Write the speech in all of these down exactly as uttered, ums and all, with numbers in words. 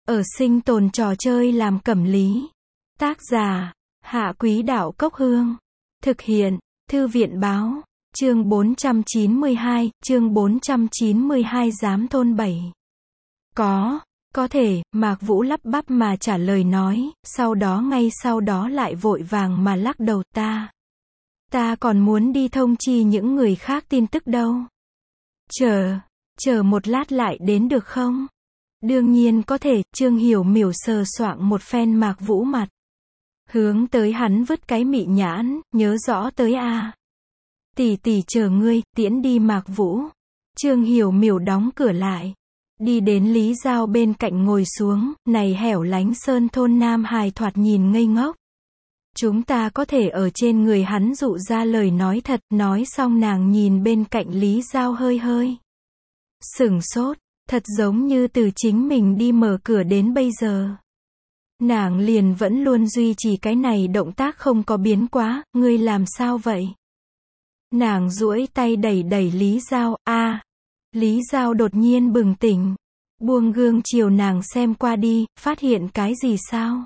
Ở sinh tồn trò chơi làm cẩm lý. Tác giả, Hạ Quý Đạo Cốc Hương. Thực hiện, Thư viện Báo. Chương bốn trăm chín mươi hai, chương bốn trăm chín mươi hai Giám thôn bảy. Có, có thể, Mạc Vũ lắp bắp mà trả lời nói, sau đó ngay sau đó lại vội vàng mà lắc đầu, ta. Ta còn muốn đi thông chi những người khác tin tức đâu. Chờ, chờ một lát lại đến được không? Đương nhiên có thể, Trương Hiểu Miểu sờ soạng một phen Mạc Vũ mặt. Hướng tới hắn vứt cái mị nhãn, nhớ rõ tới a. Tỷ tỷ chờ ngươi, tiễn đi Mạc Vũ. Trương Hiểu Miểu đóng cửa lại. Đi đến Lý Giao bên cạnh ngồi xuống, này hẻo lánh sơn thôn Nam Hài thoạt nhìn ngây ngốc. Chúng ta có thể ở trên người hắn dụ ra lời nói thật, nói xong nàng nhìn bên cạnh Lý Giao hơi hơi. Sửng sốt, thật giống như từ chính mình đi mở cửa đến bây giờ. Nàng liền vẫn luôn duy trì cái này động tác không có biến quá, ngươi làm sao vậy? Nàng duỗi tay đẩy đẩy Lý Giao, a. Lý Giao đột nhiên bừng tỉnh, buông gương chiều nàng xem qua đi, phát hiện cái gì sao?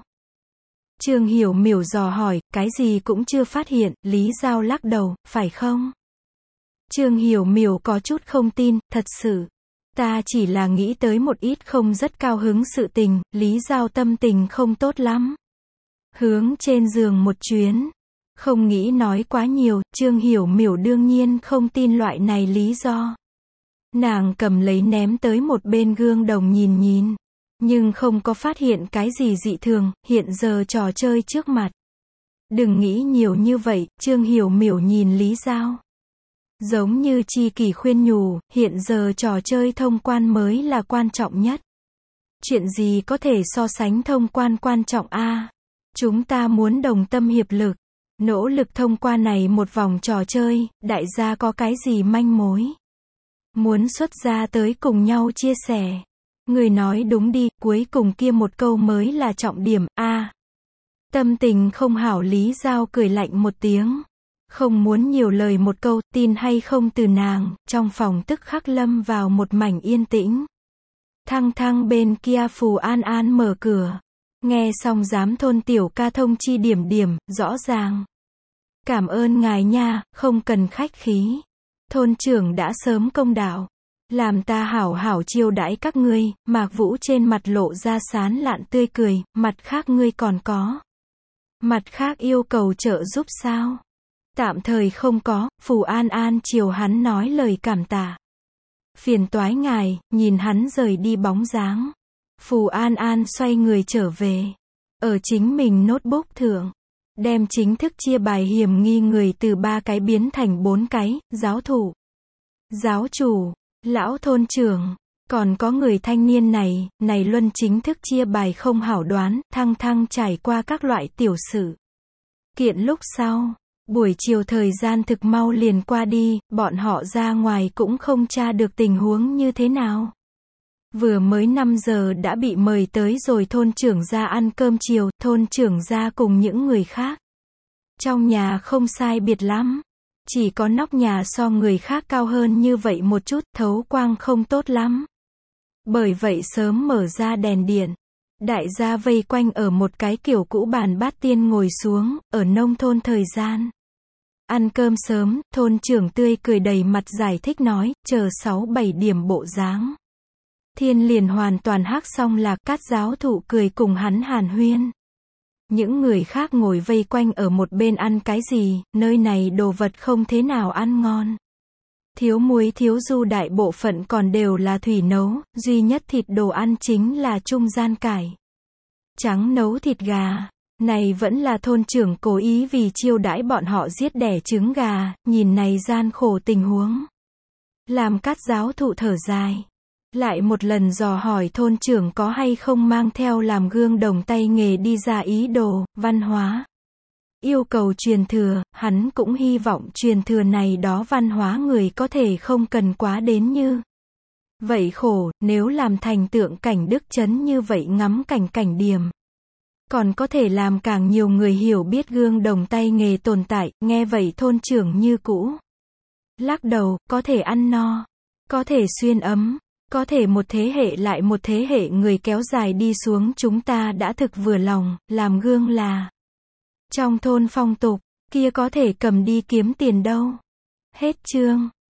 Trương Hiểu Miểu dò hỏi, cái gì cũng chưa phát hiện, Lý Giao lắc đầu, phải không? Trương Hiểu Miểu có chút không tin, thật sự. Ta chỉ là nghĩ tới một ít không rất cao hứng sự tình, Lý Giao tâm tình không tốt lắm. Hướng trên giường một chuyến. Không nghĩ nói quá nhiều, Trương Hiểu Miểu đương nhiên không tin loại này lý do. Nàng cầm lấy ném tới một bên gương đồng nhìn nhìn. Nhưng không có phát hiện cái gì dị thường, hiện giờ trò chơi trước mặt. Đừng nghĩ nhiều như vậy, Trương Hiểu Miểu nhìn Lý Giao. Giống như chi kỷ khuyên nhủ, hiện giờ trò chơi thông quan mới là quan trọng nhất. Chuyện gì có thể so sánh thông quan quan trọng a? Chúng ta muốn đồng tâm hiệp lực, nỗ lực thông qua này một vòng trò chơi, đại gia có cái gì manh mối? Muốn xuất ra tới cùng nhau chia sẻ. Người nói đúng đi, cuối cùng kia một câu mới là trọng điểm, a. Tâm tình không hảo Lý Giao cười lạnh một tiếng. Không muốn nhiều lời một câu, tin hay không từ nàng, trong phòng tức khắc lâm vào một mảnh yên tĩnh. Thăng thăng bên kia Phù An An mở cửa. Nghe xong giám thôn tiểu ca thông chi điểm điểm, rõ ràng. Cảm ơn ngài nha, không cần khách khí. Thôn trưởng đã sớm công đạo. Làm ta hảo hảo chiêu đãi các ngươi, Mạc Vũ trên mặt lộ ra sán lạn tươi cười, mặt khác ngươi còn có. Mặt khác yêu cầu trợ giúp sao? Tạm thời không có, Phù An An chiều hắn nói lời cảm tạ. Phiền toái ngài, nhìn hắn rời đi bóng dáng. Phù An An xoay người trở về. Ở chính mình notebook thượng. Đem chính thức chia bài hiểm nghi người từ ba cái biến thành bốn cái, giáo thủ, giáo chủ, lão thôn trưởng. Còn có người thanh niên này, này luân chính thức chia bài không hảo đoán, thăng thăng trải qua các loại tiểu sự kiện lúc sau. Buổi chiều thời gian thực mau liền qua đi, bọn họ ra ngoài cũng không tra được tình huống như thế nào. Vừa mới năm giờ đã bị mời tới rồi thôn trưởng ra ăn cơm chiều, thôn trưởng ra cùng những người khác. Trong nhà không sai biệt lắm. Chỉ có nóc nhà so người khác cao hơn như vậy một chút, thấu quang không tốt lắm. Bởi vậy sớm mở ra đèn điện. Đại gia vây quanh ở một cái kiểu cũ bàn bát tiên ngồi xuống, ở nông thôn thời gian. Ăn cơm sớm, thôn trưởng tươi cười đầy mặt giải thích nói, chờ sáu bảy điểm bộ dáng. Thiên liền hoàn toàn hắc xong lạc, Cát giáo thụ cười cùng hắn hàn huyên. Những người khác ngồi vây quanh ở một bên ăn cái gì, nơi này đồ vật không thế nào ăn ngon. Thiếu muối thiếu du đại bộ phận còn đều là thủy nấu, duy nhất thịt đồ ăn chính là trung gian cải trắng nấu thịt gà. Này vẫn là thôn trưởng cố ý vì chiêu đãi bọn họ giết đẻ trứng gà, nhìn này gian khổ tình huống. Làm Cát giáo thụ thở dài. Lại một lần dò hỏi thôn trưởng có hay không mang theo làm gương đồng tay nghề đi ra ý đồ, văn hóa. Yêu cầu truyền thừa, hắn cũng hy vọng truyền thừa này đó văn hóa người có thể không cần quá đến như. Vậy khổ, nếu làm thành tượng cảnh đức trấn như vậy ngắm cảnh cảnh điểm. Còn có thể làm càng nhiều người hiểu biết gương đồng tay nghề tồn tại, nghe vậy thôn trưởng như cũ. Lắc đầu, có thể ăn no, có thể xuyên ấm, Có thể một thế hệ lại một thế hệ người kéo dài đi xuống chúng ta đã thực vừa lòng, làm gương là. Trong thôn phong tục, kia có thể cầm đi kiếm tiền đâu. Hết chương.